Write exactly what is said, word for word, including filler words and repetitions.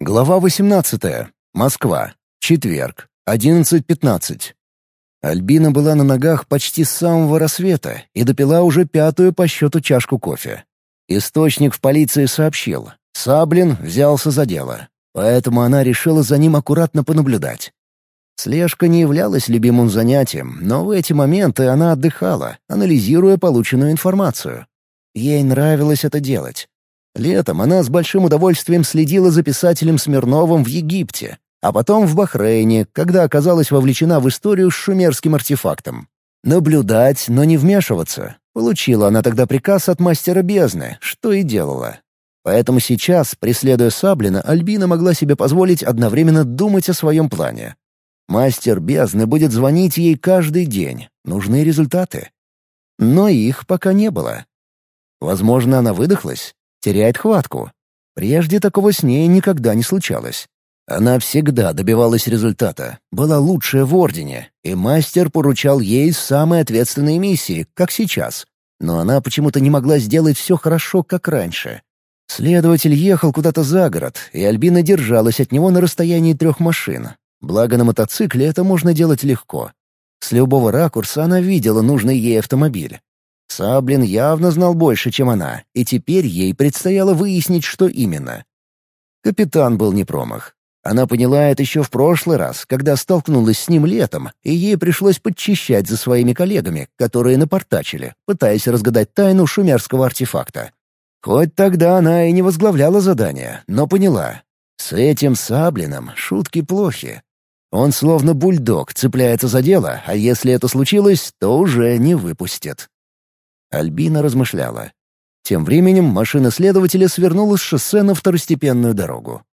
Глава восемнадцатая. Москва. Четверг. одиннадцать пятнадцать. Альбина была на ногах почти с самого рассвета и допила уже пятую по счету чашку кофе. Источник в полиции сообщил. Саблин взялся за дело, поэтому она решила за ним аккуратно понаблюдать. Слежка не являлась любимым занятием, но в эти моменты она отдыхала, анализируя полученную информацию. Ей нравилось это делать. Летом она с большим удовольствием следила за писателем Смирновым в Египте, а потом в Бахрейне, когда оказалась вовлечена в историю с шумерским артефактом. Наблюдать, но не вмешиваться. Получила она тогда приказ от мастера бездны, что и делала. Поэтому сейчас, преследуя Саблина, Альбина могла себе позволить одновременно думать о своем плане. Мастер бездны будет звонить ей каждый день. Нужны результаты. Но их пока не было. Возможно, она выдохлась, теряет хватку. Прежде такого с ней никогда не случалось. Она всегда добивалась результата, была лучшая в Ордене, и мастер поручал ей самые ответственные миссии, как сейчас. Но она почему-то не могла сделать все хорошо, как раньше. Следователь ехал куда-то за город, и Альбина держалась от него на расстоянии трех машин. Благо на мотоцикле это можно делать легко. С любого ракурса она видела нужный ей автомобиль. Саблин явно знал больше, чем она, и теперь ей предстояло выяснить, что именно. Капитан был не промах. Она поняла это еще в прошлый раз, когда столкнулась с ним летом, и ей пришлось подчищать за своими коллегами, которые напортачили, пытаясь разгадать тайну шумерского артефакта. Хоть тогда она и не возглавляла задание, но поняла. С этим Саблиным шутки плохи. Он словно бульдог цепляется за дело, а если это случилось, то уже не выпустит. Альбина размышляла. Тем временем машина следователя свернула с шоссе на второстепенную дорогу.